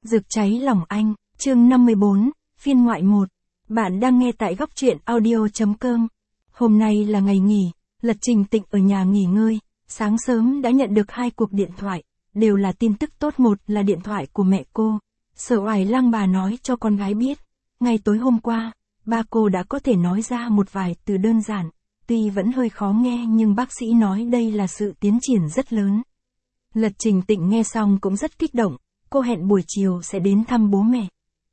Rực cháy lòng anh, chương 54, phiên ngoại 1. Bạn đang nghe tại góc truyện audio.com. Hôm nay là ngày nghỉ, Lật Trình Tịnh ở nhà nghỉ ngơi, sáng sớm đã nhận được 2 cuộc điện thoại, đều là tin tức tốt. Một là điện thoại của mẹ cô. Sở Oải Lăng bà nói cho con gái biết, ngày tối hôm qua, ba cô đã có thể nói ra một vài từ đơn giản, tuy vẫn hơi khó nghe nhưng bác sĩ nói đây là sự tiến triển rất lớn. Lật Trình Tịnh nghe xong cũng rất kích động, cô hẹn buổi chiều sẽ đến thăm bố mẹ.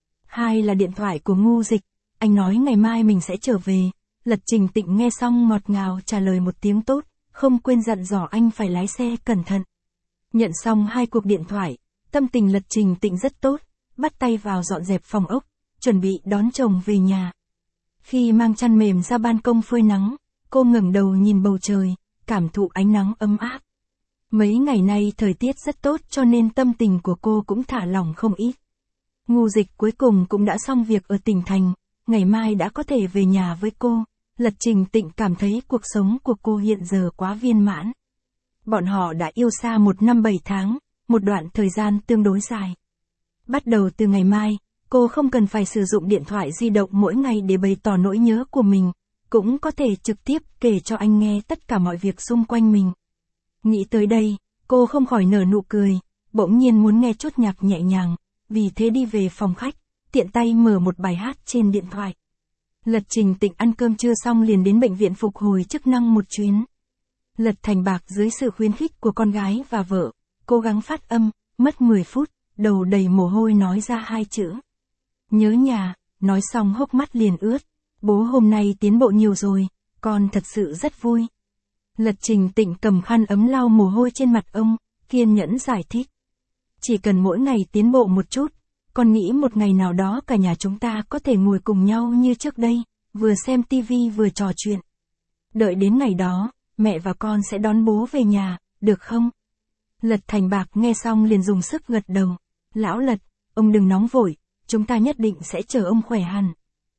2 là điện thoại của Ngô Dịch, anh nói ngày mai mình sẽ trở về. Lật Trình Tịnh nghe xong ngọt ngào trả lời một tiếng tốt, không quên dặn dò anh phải lái xe cẩn thận. Nhận xong 2 cuộc điện thoại, tâm tình Lật Trình Tịnh rất tốt, bắt tay vào dọn dẹp phòng ốc, chuẩn bị đón chồng về nhà. Khi mang chăn mềm ra ban công phơi nắng, cô ngẩng đầu nhìn bầu trời, cảm thụ ánh nắng ấm áp. Mấy ngày nay thời tiết rất tốt cho nên tâm tình của cô cũng thả lỏng không ít. Ngô Dịch cuối cùng cũng đã xong việc ở tỉnh thành, ngày mai đã có thể về nhà với cô. Lật Trình Tịnh cảm thấy cuộc sống của cô hiện giờ quá viên mãn. Bọn họ đã yêu xa 1 năm 7 tháng, một đoạn thời gian tương đối dài. Bắt đầu từ ngày mai, cô không cần phải sử dụng điện thoại di động mỗi ngày để bày tỏ nỗi nhớ của mình, cũng có thể trực tiếp kể cho anh nghe tất cả mọi việc xung quanh mình. Nghĩ tới đây, cô không khỏi nở nụ cười, bỗng nhiên muốn nghe chút nhạc nhẹ nhàng, vì thế đi về phòng khách, tiện tay mở một bài hát trên điện thoại. Lật Trình Tịnh ăn cơm trưa xong liền đến bệnh viện phục hồi chức năng một chuyến. Lật Thành Bạc dưới sự khuyến khích của con gái và vợ, cố gắng phát âm, mất 10 phút, đầu đầy mồ hôi nói ra 2 chữ. Nhớ nhà, nói xong hốc mắt liền ướt. Bố hôm nay tiến bộ nhiều rồi, con thật sự rất vui. Lật Trình Tịnh cầm khăn ấm lau mồ hôi trên mặt ông, kiên nhẫn giải thích. Chỉ cần mỗi ngày tiến bộ một chút, con nghĩ một ngày nào đó cả nhà chúng ta có thể ngồi cùng nhau như trước đây, vừa xem tivi vừa trò chuyện. Đợi đến ngày đó, mẹ và con sẽ đón bố về nhà, được không? Lật Thành Bạc nghe xong liền dùng sức gật đầu. Lão Lật, ông đừng nóng vội, chúng ta nhất định sẽ chờ ông khỏe hẳn.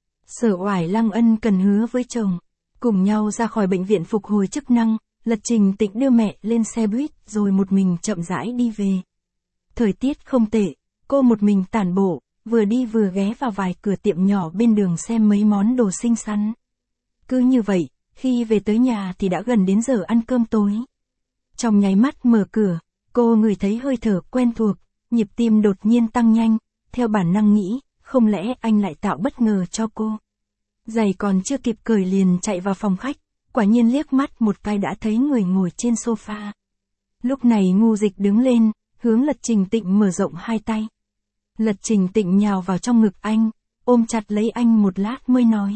Sở Oải Lăng ân cần hứa với chồng. Cùng nhau ra khỏi bệnh viện phục hồi chức năng, Lật Trình Tịnh đưa mẹ lên xe buýt rồi một mình chậm rãi đi về. Thời tiết không tệ, cô một mình tản bộ, vừa đi vừa ghé vào vài cửa tiệm nhỏ bên đường xem mấy món đồ xinh xắn. Cứ như vậy, khi về tới nhà thì đã gần đến giờ ăn cơm tối. Trong nháy mắt mở cửa, cô ngửi thấy hơi thở quen thuộc, nhịp tim đột nhiên tăng nhanh, theo bản năng nghĩ, không lẽ anh lại tạo bất ngờ cho cô. Giày còn chưa kịp cởi liền chạy vào phòng khách, quả nhiên liếc mắt một cái đã thấy người ngồi trên sofa. Lúc này Ngô Dịch đứng lên, hướng Lật Trình Tịnh mở rộng 2 tay. Lật Trình Tịnh nhào vào trong ngực anh, ôm chặt lấy anh một lát mới nói.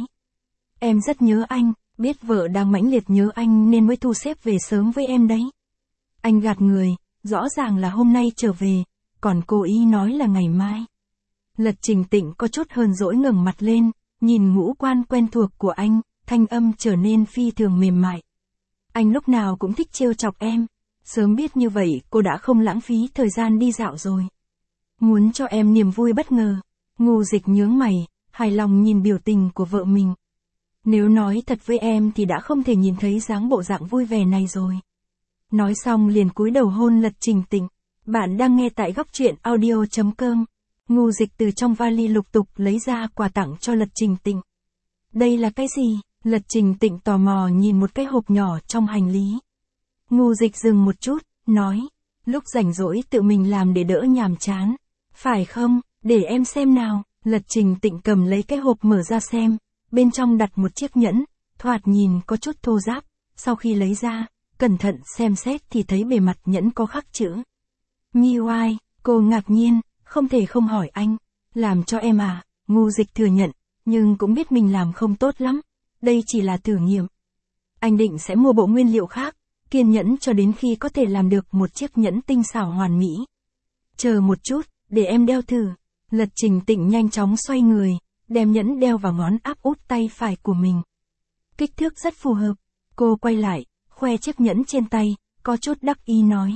Em rất nhớ anh, biết vợ đang mãnh liệt nhớ anh nên mới thu xếp về sớm với em đấy. Anh gạt người, rõ ràng là hôm nay trở về, còn cố ý nói là ngày mai. Lật Trình Tịnh có chút hờn dỗi ngẩng mặt lên, nhìn ngũ quan quen thuộc của anh, thanh âm trở nên phi thường mềm mại. Anh lúc nào cũng thích trêu chọc em, sớm biết như vậy cô đã không lãng phí thời gian đi dạo rồi. Muốn cho em niềm vui bất ngờ. Ngô Dịch nhướng mày, hài lòng nhìn biểu tình của vợ mình. Nếu nói thật với em thì đã không thể nhìn thấy dáng bộ dạng vui vẻ này rồi. Nói xong liền cúi đầu hôn Lật Trình Tịnh. Bạn đang nghe tại góc truyện audio.com. Ngô Dịch từ trong vali lục tục lấy ra quà tặng cho Lật Trình Tịnh. Đây là cái gì? Lật Trình Tịnh tò mò nhìn một cái hộp nhỏ trong hành lý. Ngô Dịch dừng một chút, nói. Lúc rảnh rỗi tự mình làm để đỡ nhàm chán. Phải không? Để em xem nào. Lật Trình Tịnh cầm lấy cái hộp mở ra xem. Bên trong đặt một chiếc nhẫn, thoạt nhìn có chút thô ráp. Sau khi lấy ra, cẩn thận xem xét thì thấy bề mặt nhẫn có khắc chữ. Miwai, cô ngạc nhiên, không thể không hỏi anh. Làm cho em à? Ngô Dịch thừa nhận, nhưng cũng biết mình làm không tốt lắm. Đây chỉ là thử nghiệm. Anh định sẽ mua bộ nguyên liệu khác, kiên nhẫn cho đến khi có thể làm được một chiếc nhẫn tinh xảo hoàn mỹ. Chờ một chút, để em đeo thử. Lật Trình Tịnh nhanh chóng xoay người, đem nhẫn đeo vào ngón áp út tay phải của mình. Kích thước rất phù hợp. Cô quay lại, khoe chiếc nhẫn trên tay, có chút đắc ý nói.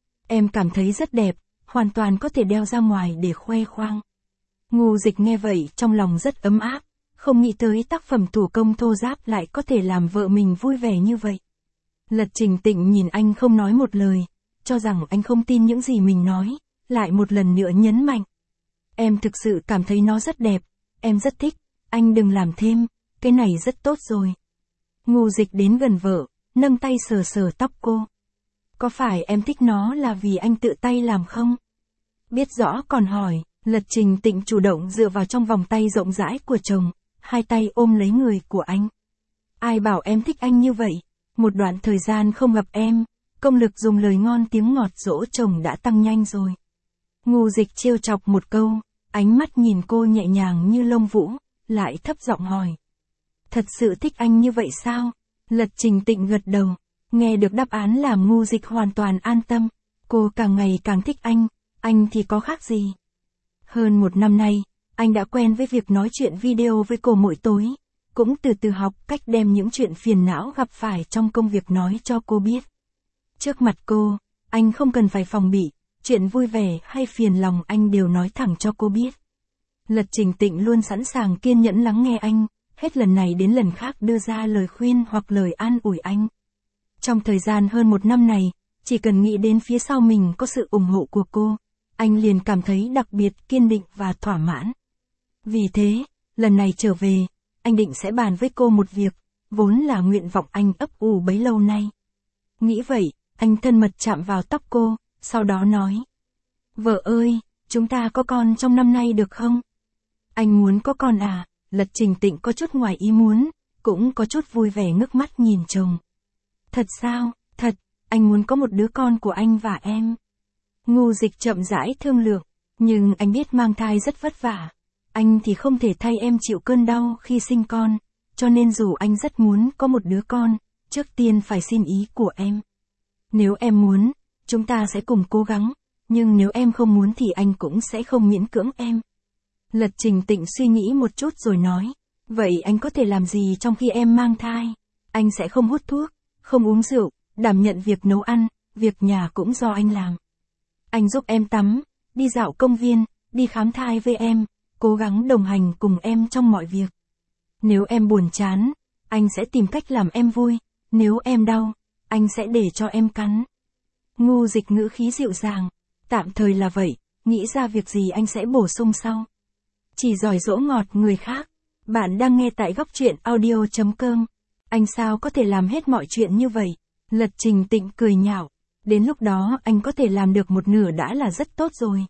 Em cảm thấy rất đẹp, hoàn toàn có thể đeo ra ngoài để khoe khoang. Ngô Dịch nghe vậy trong lòng rất ấm áp, không nghĩ tới tác phẩm thủ công thô ráp lại có thể làm vợ mình vui vẻ như vậy. Lật Trình Tịnh nhìn anh không nói một lời, cho rằng anh không tin những gì mình nói, lại một lần nữa nhấn mạnh. Em thực sự cảm thấy nó rất đẹp, em rất thích, anh đừng làm thêm, cái này rất tốt rồi. Ngô Dịch đến gần vợ, nâng tay sờ sờ tóc cô. Có phải em thích nó là vì anh tự tay làm không? Biết rõ còn hỏi, Lật Trình Tịnh chủ động dựa vào trong vòng tay rộng rãi của chồng, hai tay ôm lấy người của anh. Ai bảo em thích anh như vậy? Một đoạn thời gian không gặp em, công lực dùng lời ngon tiếng ngọt dỗ chồng đã tăng nhanh rồi. Ngô Dịch trêu chọc một câu, ánh mắt nhìn cô nhẹ nhàng như lông vũ, lại thấp giọng hỏi. Thật sự thích anh như vậy sao? Lật Trình Tịnh gật đầu, nghe được đáp án làm Ngô Dịch hoàn toàn an tâm. Cô càng ngày càng thích anh thì có khác gì? Hơn 1 năm nay, anh đã quen với việc nói chuyện video với cô mỗi tối, cũng từ từ học cách đem những chuyện phiền não gặp phải trong công việc nói cho cô biết. Trước mặt cô, anh không cần phải phòng bị, chuyện vui vẻ hay phiền lòng anh đều nói thẳng cho cô biết. Lật Trình Tịnh luôn sẵn sàng kiên nhẫn lắng nghe anh, hết lần này đến lần khác đưa ra lời khuyên hoặc lời an ủi anh. Trong thời gian hơn 1 năm này, chỉ cần nghĩ đến phía sau mình có sự ủng hộ của cô, anh liền cảm thấy đặc biệt kiên định và thỏa mãn. Vì thế, lần này trở về, anh định sẽ bàn với cô một việc, vốn là nguyện vọng anh ấp ủ bấy lâu nay. Nghĩ vậy, anh thân mật chạm vào tóc cô, sau đó nói. Vợ ơi, chúng ta có con trong năm nay được không? Anh muốn có con à? Lật Trình Tịnh có chút ngoài ý muốn, cũng có chút vui vẻ ngước mắt nhìn chồng. Thật sao? Thật, anh muốn có một đứa con của anh và em. Ngô Dịch chậm rãi thương lượng, nhưng anh biết mang thai rất vất vả. Anh thì không thể thay em chịu cơn đau khi sinh con, cho nên dù anh rất muốn có một đứa con, trước tiên phải xin ý của em. Nếu em muốn, chúng ta sẽ cùng cố gắng, nhưng nếu em không muốn thì anh cũng sẽ không miễn cưỡng em. Lật Trình Tịnh suy nghĩ một chút rồi nói, vậy anh có thể làm gì trong khi em mang thai? Anh sẽ không hút thuốc, không uống rượu, đảm nhận việc nấu ăn, việc nhà cũng do anh làm. Anh giúp em tắm, đi dạo công viên, đi khám thai với em, cố gắng đồng hành cùng em trong mọi việc. Nếu em buồn chán, anh sẽ tìm cách làm em vui, nếu em đau, anh sẽ để cho em cắn. Ngô Dịch ngữ khí dịu dàng, tạm thời là vậy, nghĩ ra việc gì anh sẽ bổ sung sau. Chỉ giỏi dỗ ngọt người khác. Bạn đang nghe tại góc truyện audio.com. Anh sao có thể làm hết mọi chuyện như vậy? Lật Trình Tịnh cười nhạo. Đến lúc đó anh có thể làm được một nửa đã là rất tốt rồi.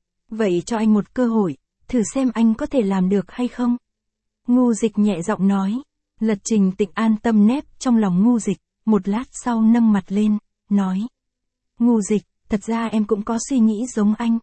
Vậy cho anh một cơ hội, thử xem anh có thể làm được hay không? Ngô Dịch nhẹ giọng nói. Lật Trình Tịnh an tâm nép trong lòng Ngô Dịch, một lát sau nâng mặt lên, nói. Ngô Dịch, thật ra em cũng có suy nghĩ giống anh.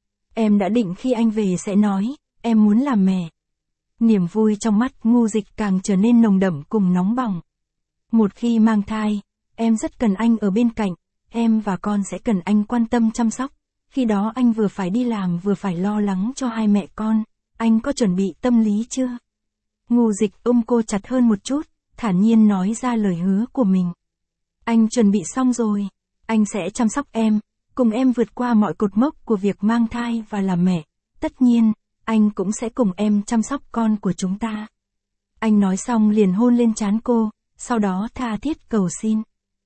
Em đã định khi anh về sẽ nói, em muốn làm mẹ. Niềm vui trong mắt Ngô Dịch càng trở nên nồng đậm cùng nóng bỏng. Một khi mang thai, em rất cần anh ở bên cạnh, em và con sẽ cần anh quan tâm chăm sóc. Khi đó anh vừa phải đi làm vừa phải lo lắng cho hai mẹ con, anh có chuẩn bị tâm lý chưa? Ngô Dịch ôm cô chặt hơn một chút, thản nhiên nói ra lời hứa của mình. Anh chuẩn bị xong rồi, anh sẽ chăm sóc em, cùng em vượt qua mọi cột mốc của việc mang thai và làm mẹ. Tất nhiên, anh cũng sẽ cùng em chăm sóc con của chúng ta. Anh nói xong liền hôn lên trán cô, sau đó tha thiết cầu xin.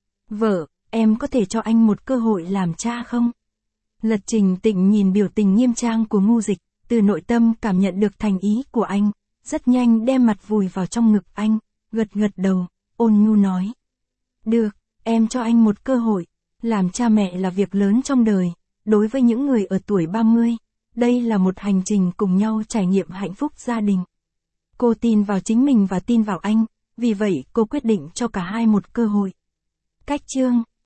Vợ, em có thể cho anh một cơ hội làm cha không? Lật Trình Tịnh nhìn biểu tình nghiêm trang của Ngô Dịch, từ nội tâm cảm nhận được thành ý của anh, rất nhanh đem mặt vùi vào trong ngực anh, gật đầu, ôn nhu nói. Được, em cho anh một cơ hội, làm cha mẹ là việc lớn trong đời, đối với những người ở tuổi 30, đây là một hành trình cùng nhau trải nghiệm hạnh phúc gia đình. Cô tin vào chính mình và tin vào anh, vì vậy cô quyết định cho cả hai một cơ hội. Cách chương